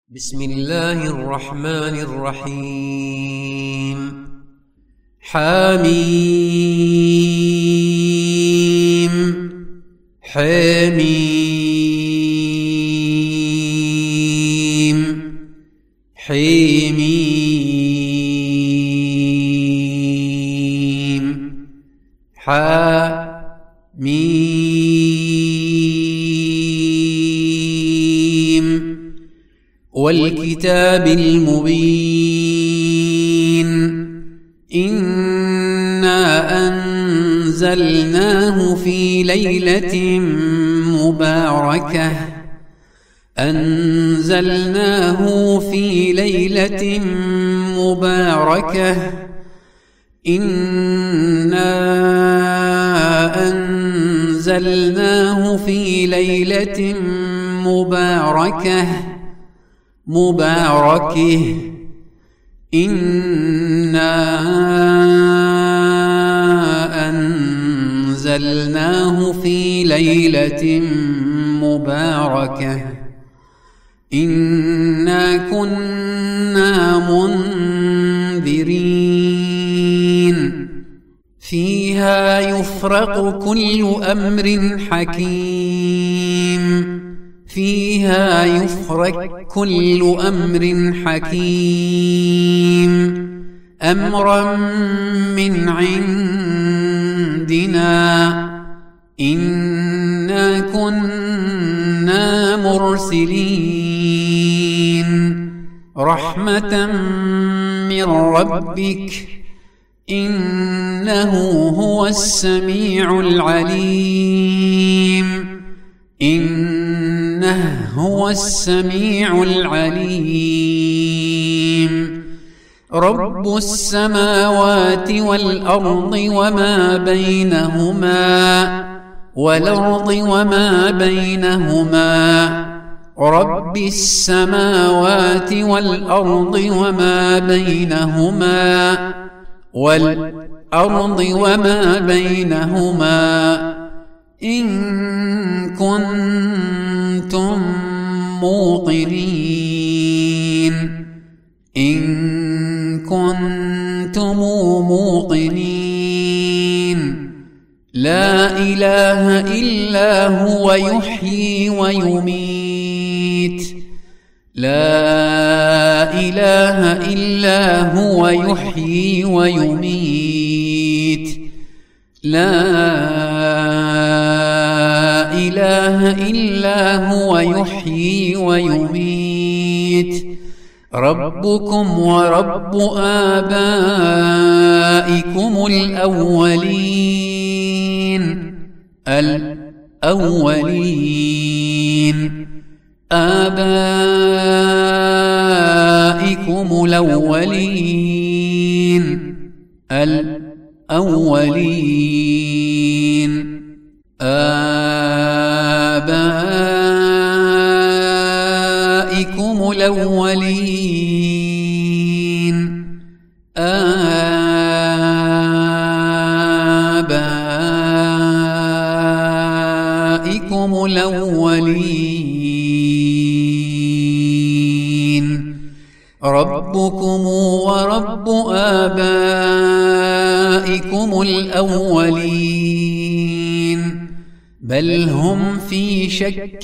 بسم الله الرحمن الرحيم. حميم حميم حميم حميم والكتاب المبين إنا أنزلناه في ليلة مباركة إنا أنزلناه في ليلة مباركة إنا أنزلناه في ليلة مباركة إنا كنا منذرين فيها يفرق كل أمر حكيم أمرا من عندنا إنا كنا مرسلين رحمة من ربك إنه هو السميع العليم رب السماوات والأرض وما بينهما رب السماوات والأرض وما بينهما إن كنتم موقنين لا إله إلا هو يحيي ويميت ربكم ورب آبائكم الأولين ربكم ورب آبائكم الأولين بل هم في شك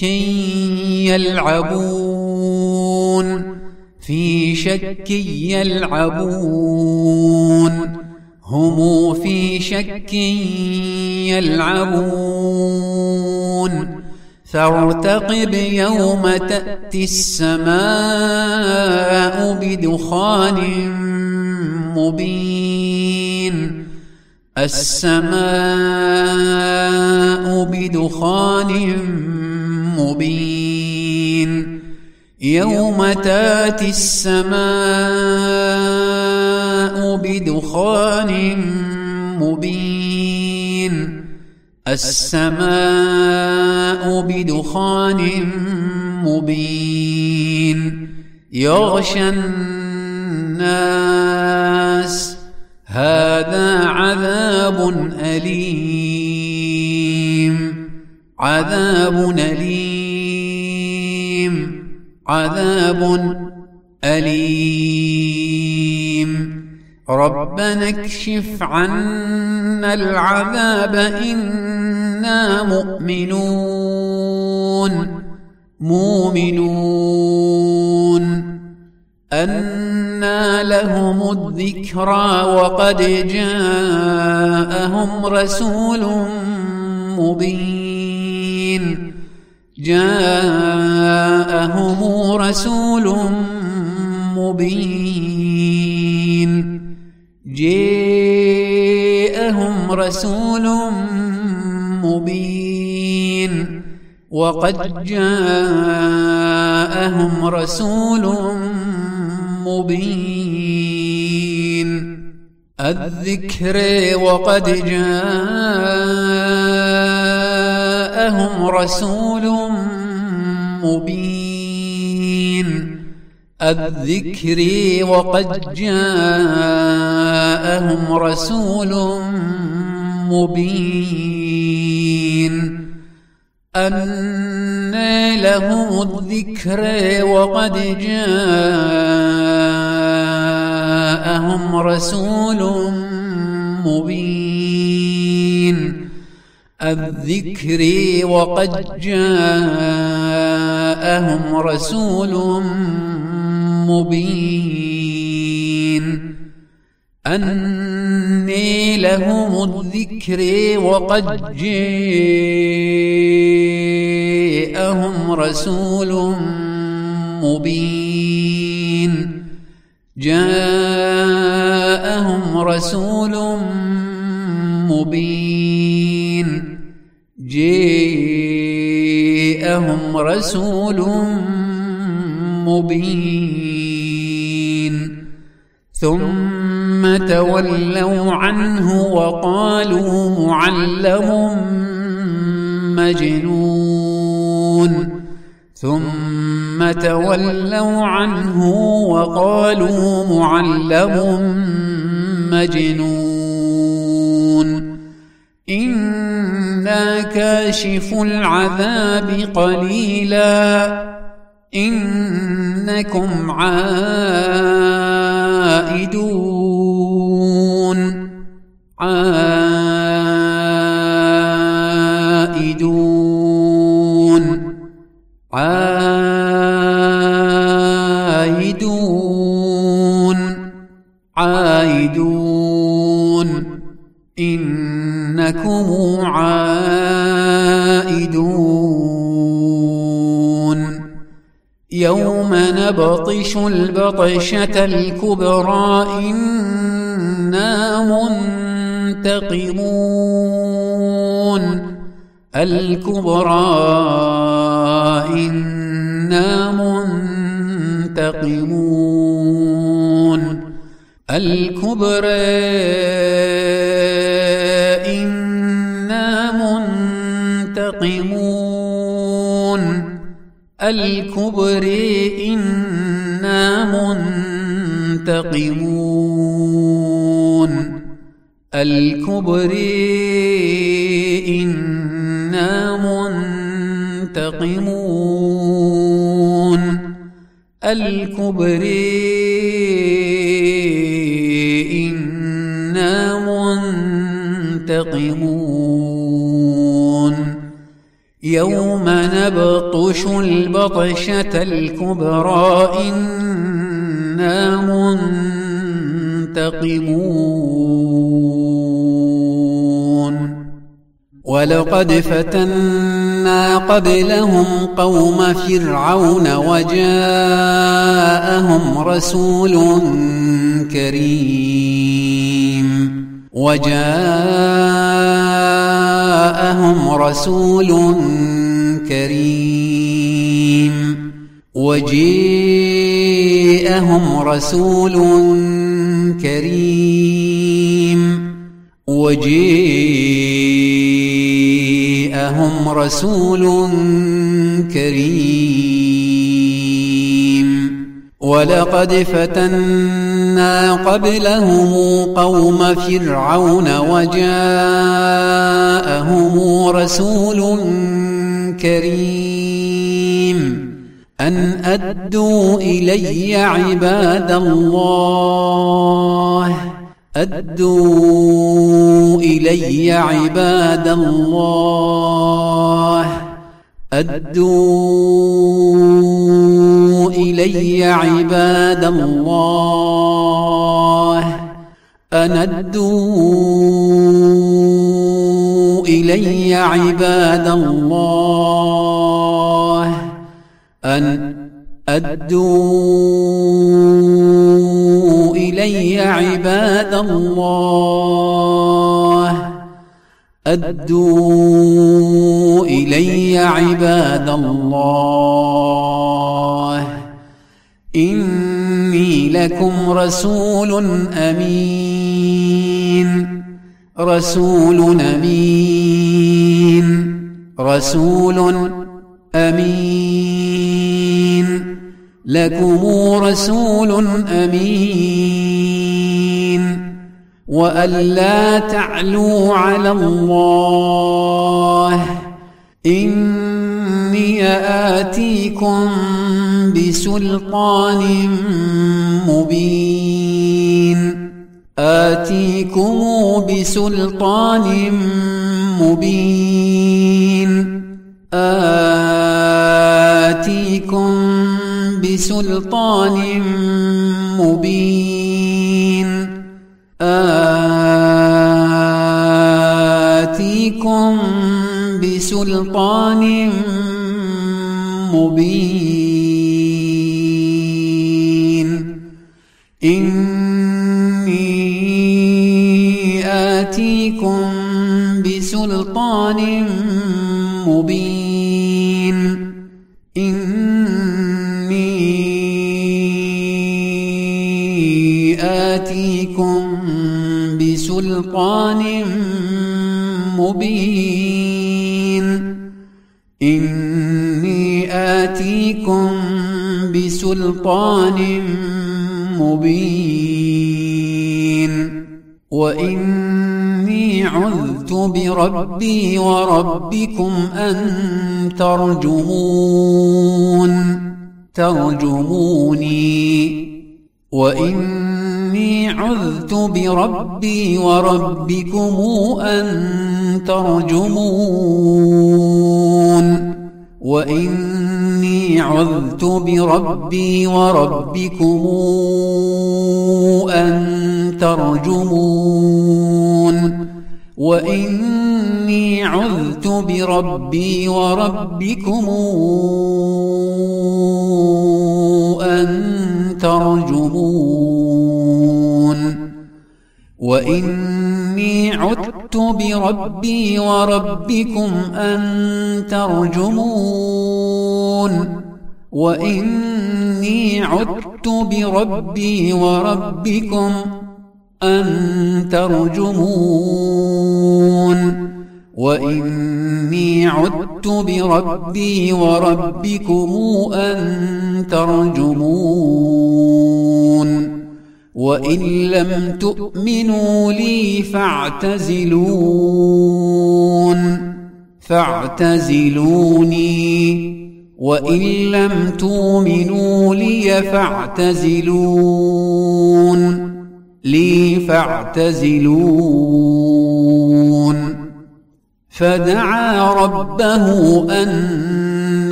يلعبون فارتقب يوم تأتي السماء بدخان مبين يوم تأتي السماء بدخان مبين يغشى الناس هذا عذاب أليم عذاب أليم ربنا اكشف عنا العذاب إنا مؤمنون أنى لهم الذكرى وقد جاءهم رسول مبين وقد جاءهم رسول مبين الذكر وقد جاءهم رسول مبين الذكر وقد جاءهم رسول مبين أنى لهم الذكر وقد جاءهم رسول مبين الذكر وقد جاءهم رسول مبين أنى لهم الذكر وقد جاءهم رسول مبين جاءهم رسول مبين جاءهم رسول مبين ثم تولوا عنه وقالوا معلم مجنون ثم تولوا عنه وقالوا معلم مجنون إنا كاشف العذاب قليلا إنكم عائدون إنكم عائدون يوم نبطش البطشة الكبرى إنا منتقمون الكبرى إنا منتقمون يوم نبطش البطشة الكبرى إنا منتقمون ولقد فتنا قبلهم قوم فرعون وجاءهم رسول كريم ولقد فتنا قبلهم قوم فرعون وجاءهم رسول كريم أن أدوا إلي عباد الله أدوا إلي عباد الله أدوا إلي عباد الله أن أدوا إلي عباد الله أن أدوا إلي عباد الله أدوا إلي عباد الله إني لكم رسول أمين رسول أمين رسول أمين لكم رسول أمين وألا تعلوا على الله إني آتيكم بسلطان مبين آتيكم بسلطان مبين آتيكم بسلطان مبين آتيكم بسلطان مبين إني آتيكم بسلطان مبين إني آتيكم بسلطان مبين إني آتيكم بسلطان مبين وإني عذت بربي وربكم أن ترجموني وإني عذت بربي وربكم أن ترجمون وإني عذت بربي وربكم أن ترجمون وإني عذت بربي وربكم أن ترجمون وإني عذت بربي وربكم أن ترجمون وإني عذت بربي وربكم أن ترجمون وإني عذت بربي وربكم أن ترجمون وإن لم تؤمنوا لي فاعتزلوني وإن لم تؤمنوا لي فاعتزلون فدعا ربه أن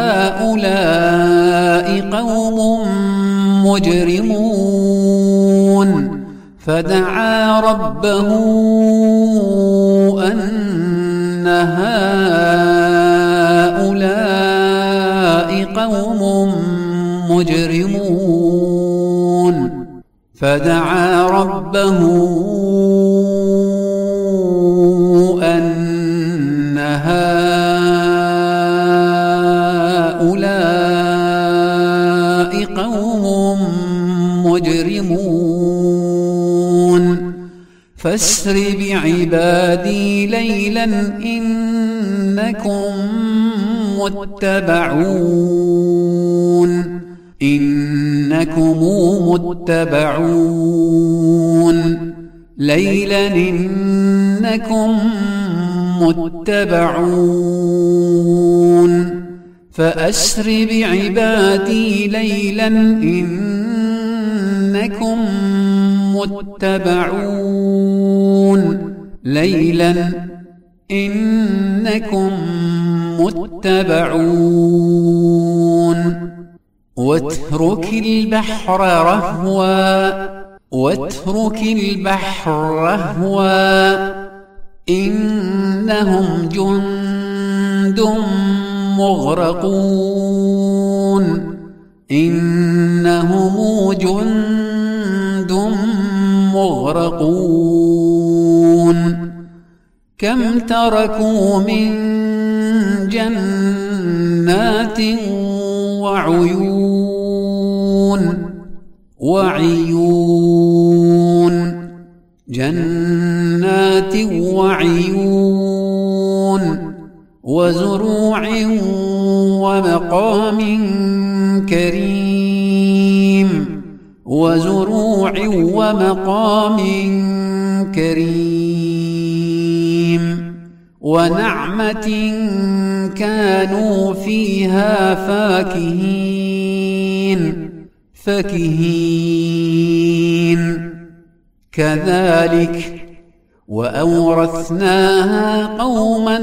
هؤلاء قوم مجرمون فدعا ربه أن هؤلاء قوم مجرمون فدعا ربه أن هؤلاء قوم مجرمون فاسر بعبادي ليلا إنكم متبعون ليلا إنكم متبعون فأسر بعبادي ليلا إنكم متبعون ليلا إنكم متبعون واترك البحر رهوا إنهم جند مغرقون كم تركوا من جنات وعيون وزروع ومقام كريم ونعمة كانوا فيها فاكهين كذلك وأورثناها قوما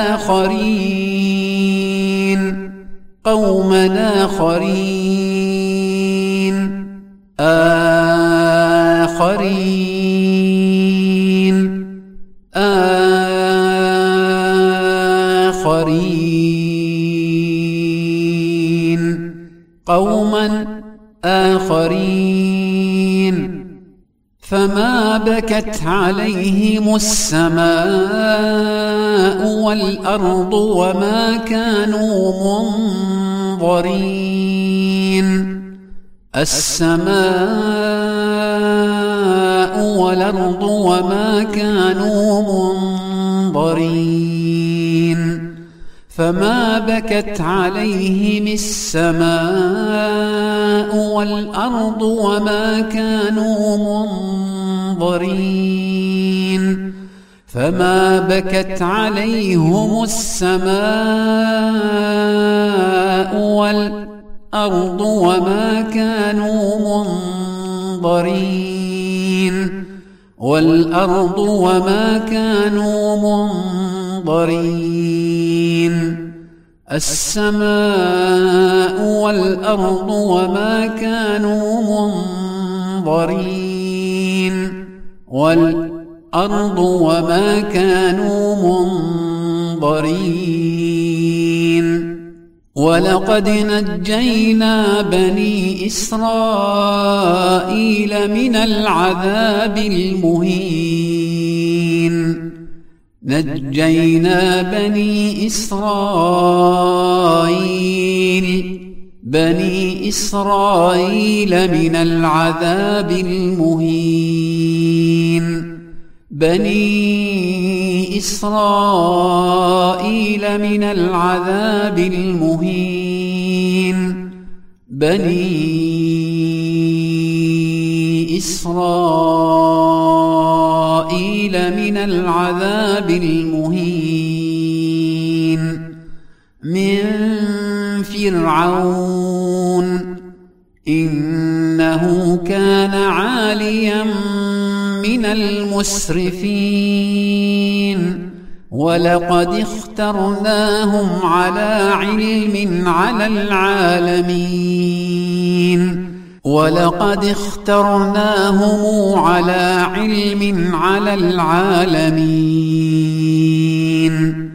آخرين فما بكت عليهم السماء والأرض وما كانوا منظرين فما بكت عليهم السماء والأرض وما كانوا منظرين فما بكت عليهم السماء والأرض وما كانوا منظرين السماء والأرض وما كانوا منظرين ولقد نجينا بني إسرائيل من العذاب المهين نجينا بني إسرائيل من العذاب المهين من فرعون إنه كان عاليا من المسرفين ولقد اخترناهم على علم على العالمين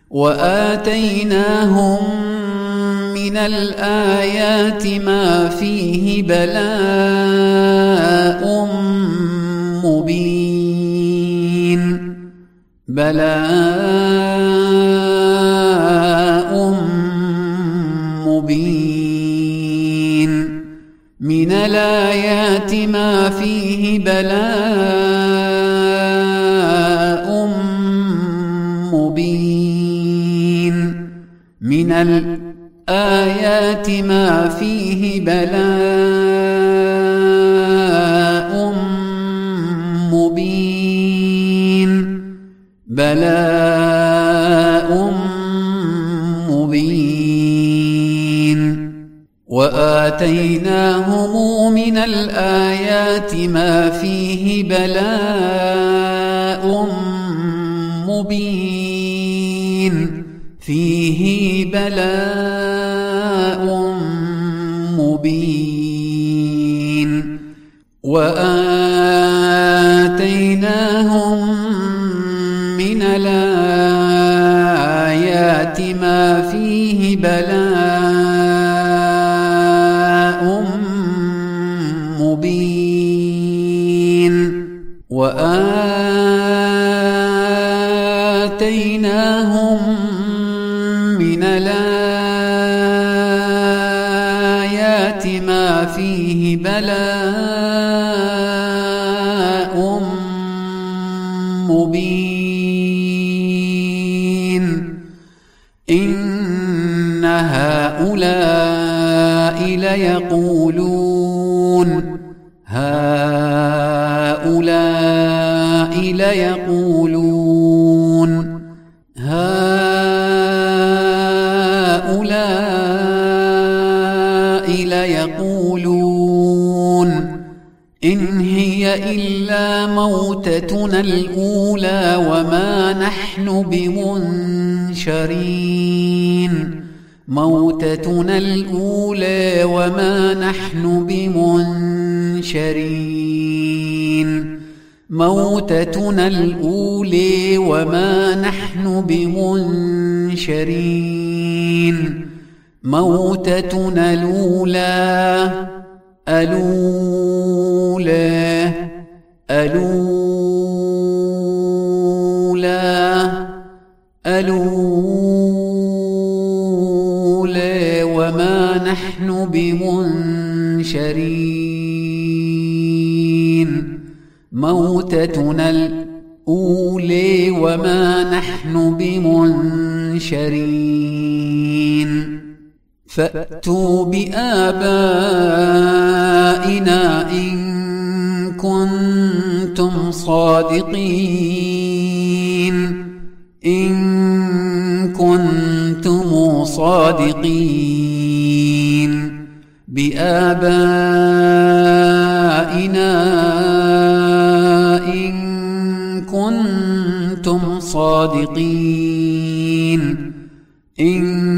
وآتيناهم من الآيات ما فيه بلاء مبين من الآيات ما فيه بلاء مبين من الآيات ما فيه بلاء مبين بلاء مبين وآتيناهم من الآيات ما فيه بلاء مبين فيه بلاء مبين وآتيناهم من الآيات ما فيه بلاء مبين وآتيناهم من الآيات ما فيه بلاء مبين إن هؤلاء ليقولون إن هي إلا موتتنا الأولى وما نحن بمنشرين موتتنا الأولى وما نحن بمنشرين موتتنا الأولى وما نحن بمنشرين موتتنا الأولى الأولى وما نحن بمنشرين موتتنا الأولى وما نحن بمنشرين فأتوا بآبائنا إن كنتم صادقين إن كنتم صادقين بآبائنا إن كنتم صادقين إن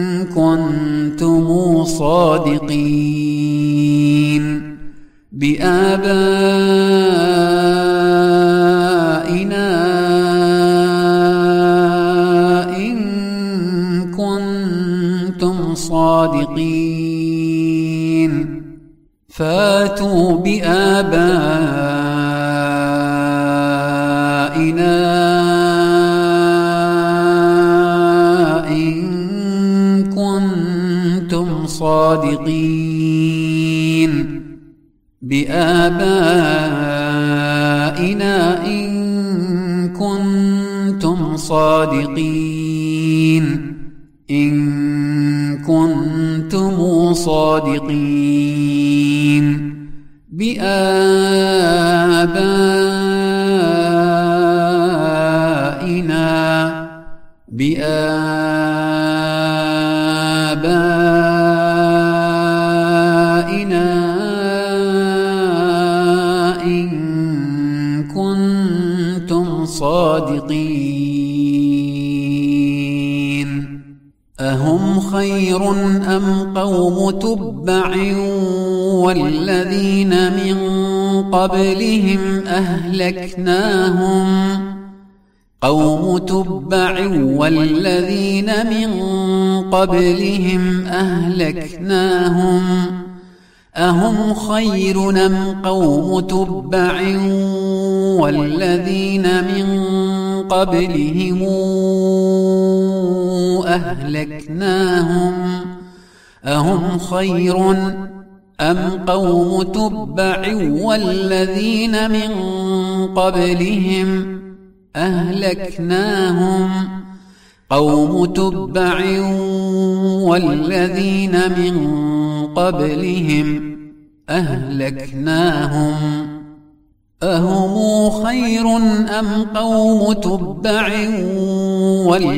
كنتم صادقين بآبائنا إن كنتم صادقين فاتوا بآبائنا صادقين بآبائنا إن كنتم صادقين إن كنتم صادقين بآبائنا إن كنتم صادقين أهم خير أم قوم تبع والذين من قبلهم أهلكناهم قوم تبع والذين من قبلهم أهلكناهم أهم خير أم قوم تبع والذين من قبلهم أهلكناهم أهم خير أم قوم تبع والذين من قبلهم أهلكناهم قوم تبع والذين من قبلهم أهلكناهم أهم خير أم قوم تبع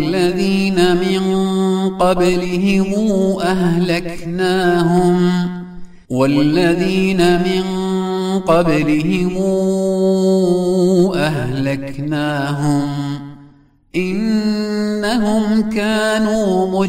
والذين من قبلهم أهلكناهم والذين من قبلهم أهلكناهم إنهم كانوا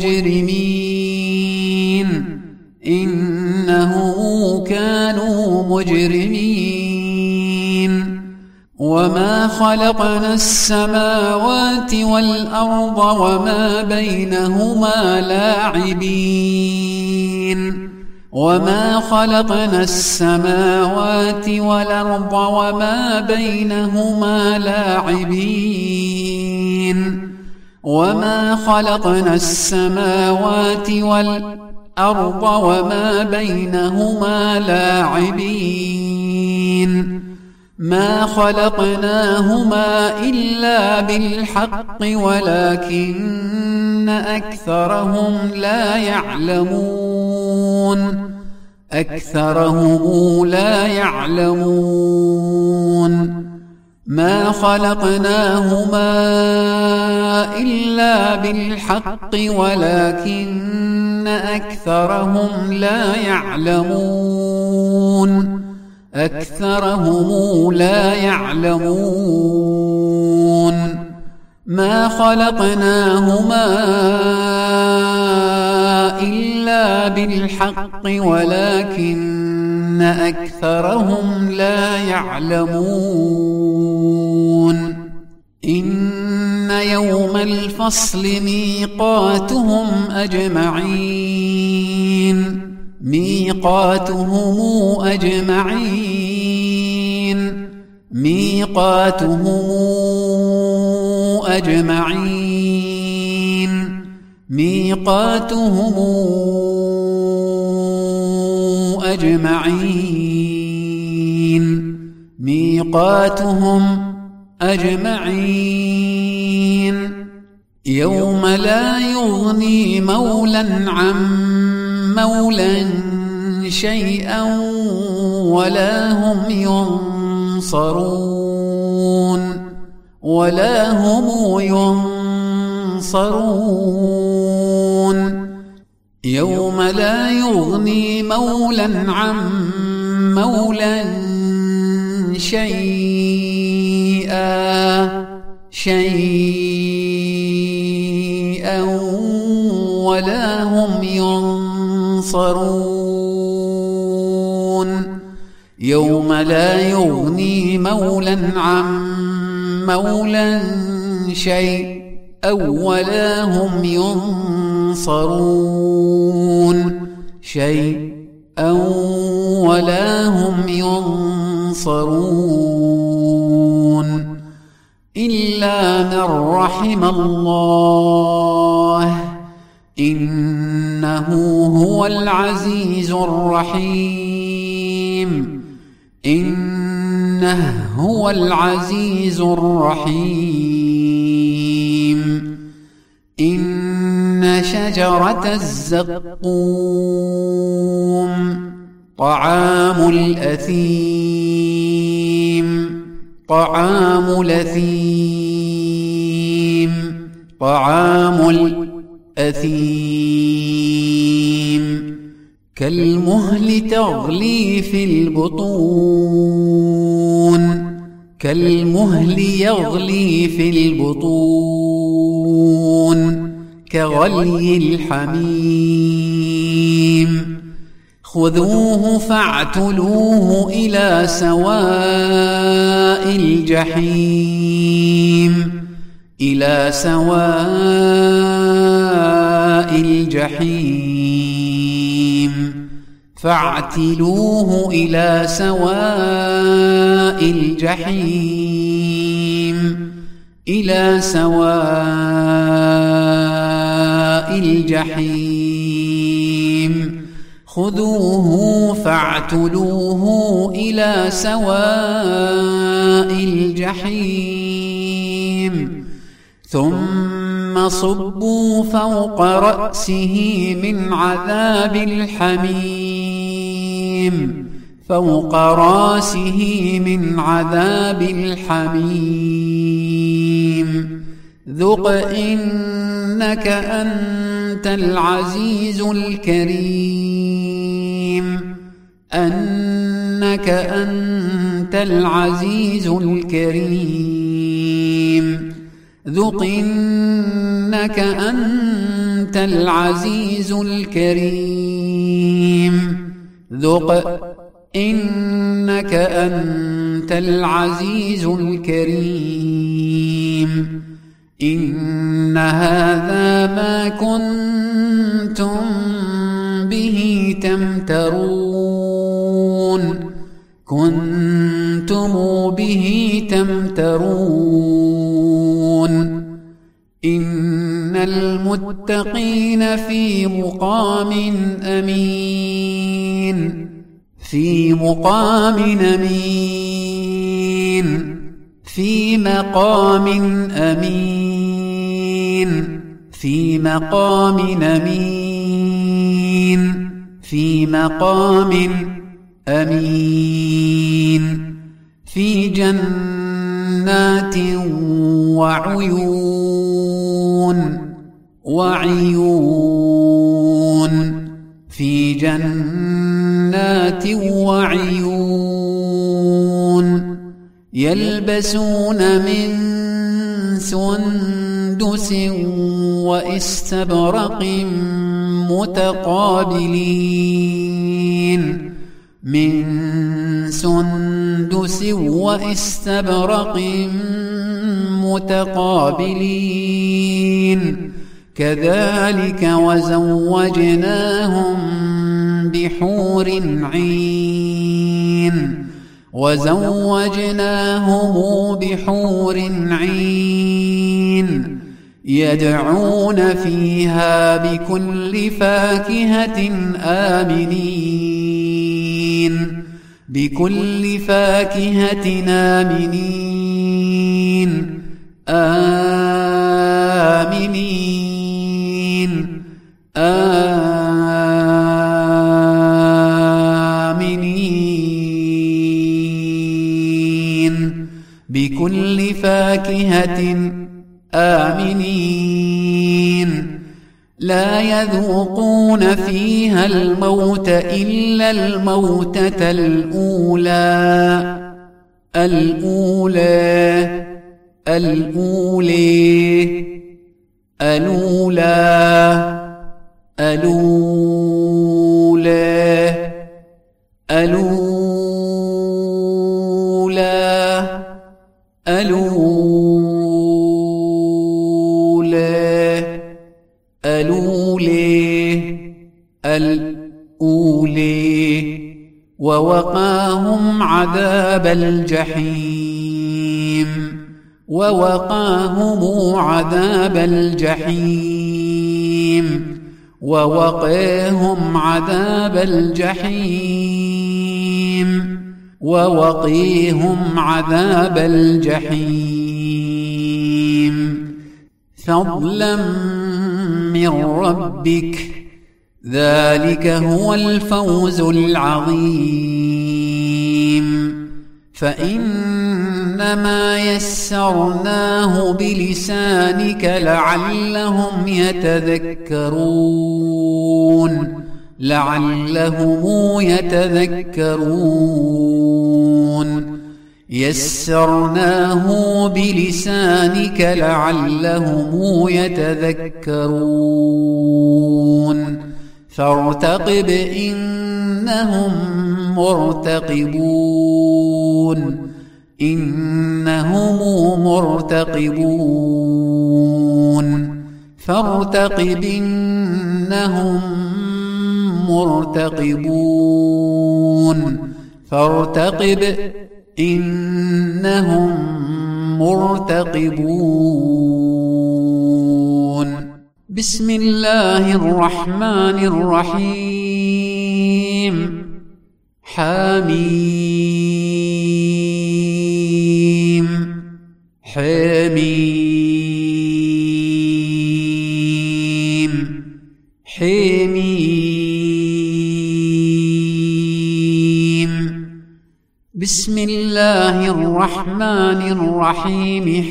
مجرمين وما خلقنا السماوات والأرض وما بينهما لاعبين وما خلقنا السماوات والأرض وما بينهما لاعبين وما خلقنا السماوات والأرض وما بينهما لاعبين ما خلقناهما إلا بالحق ولكن أكثرهم لا يعلمون ما خلقناهما إلا بالحق ولكن أكثرهم لا يعلمون ما خلقناهما إلا بالحق ولكن أكثرهم لا يعلمون إن يوم الفصل ميقاتهم أجمعين ميقاتهم أجمعين يوم لا يغني مولى عن مولى شيئا ولا هم ينصرون يوم لا يغني مولى عن مولى شيئا ولا هم ينصرون يوم لا يغني مولى عن مولى شيئا ولا هم ينصرون إلا من رحم الله إنه هو العزيز الرحيم إن شجرة الزقوم طعام الأثيم كالمهل تغلي في البطون كغلي الحميم خذوه فاعتلوه إلى سواء الجحيم فاعتلوه إلى سواء الجحيم خذوه فاعتلوه إلى سواء الجحيم ثم صبوا فوق رأسه من عذاب الحميم ذق إنك أنت العزيز الكريم أنك أنت العزيز الكريم ذق إنك أنت العزيز الكريم ذق إنك أنت العزيز الكريم إن هذا ما كنتم به تمترون إن المتقين في مقام أمين في مقام أمين في جنات وعيون يلبسون من سندس واستبرق متقابلين كذلك وزوجناهم بحور عين يدعون فيها بكل فاكهة آمنين بكل فاكهة آمنين لا يذوقون فيها الموت إلا الموتة الأولى ووقاهم عذاب الجحيم فضلا من ربك ذلك هو الفوز العظيم فإنما يسرناه بلسانك لعلهم يتذكرون يسرناه بلسانك لعلهم يتذكرون فارتقب إنهم مرتقبون فارتقب إنهم مرتقبون بسم الله الرحمن الرحيم حميم بسم الله الرحمن الرحيم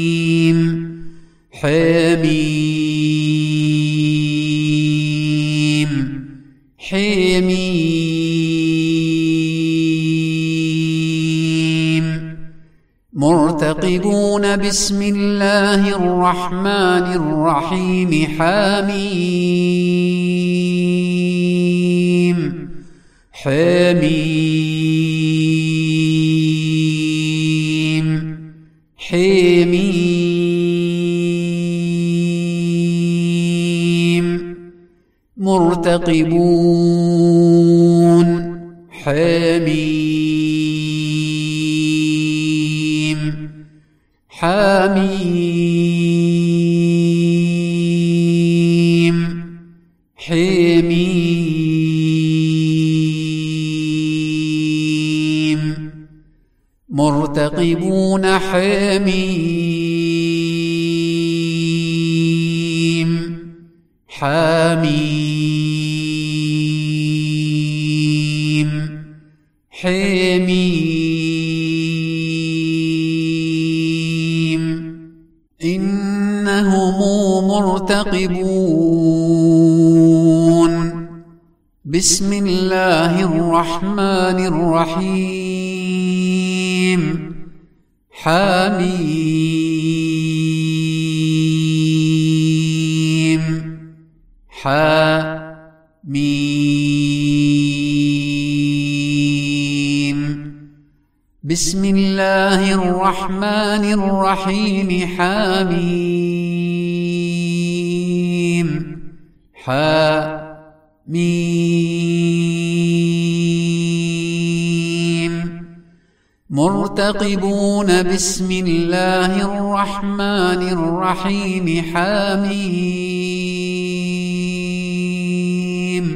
حميم حميم مرتقبون بسم الله الرحمن الرحيم حميم حميم حميم مرتقبون حميم حميم حميم مرتقبون حميم حميم حميم إنهم مرتقبون بسم الله الرحمن الرحيم حميم حميم بسم الله الرحمن الرحيم حميم حميم مرتقبون بسم الله الرحمن الرحيم حميم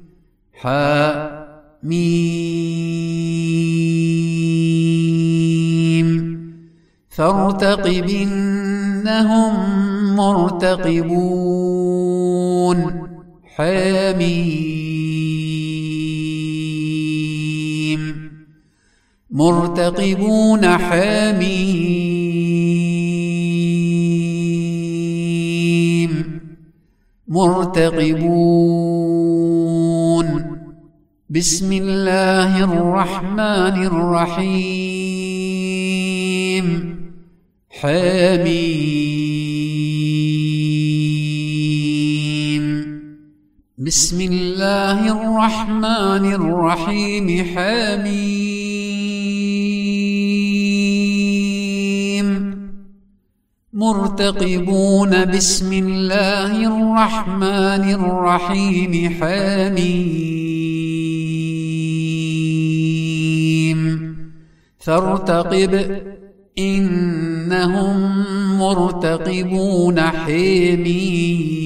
حميم فارتقب إنهم مرتقبون حميم مرتقبون حميم مرتقبون بسم الله الرحمن الرحيم حميم بسم الله الرحمن الرحيم حميم مرتقبون بسم الله الرحمن الرحيم حميم فارتقب إنهم مرتقبون حميم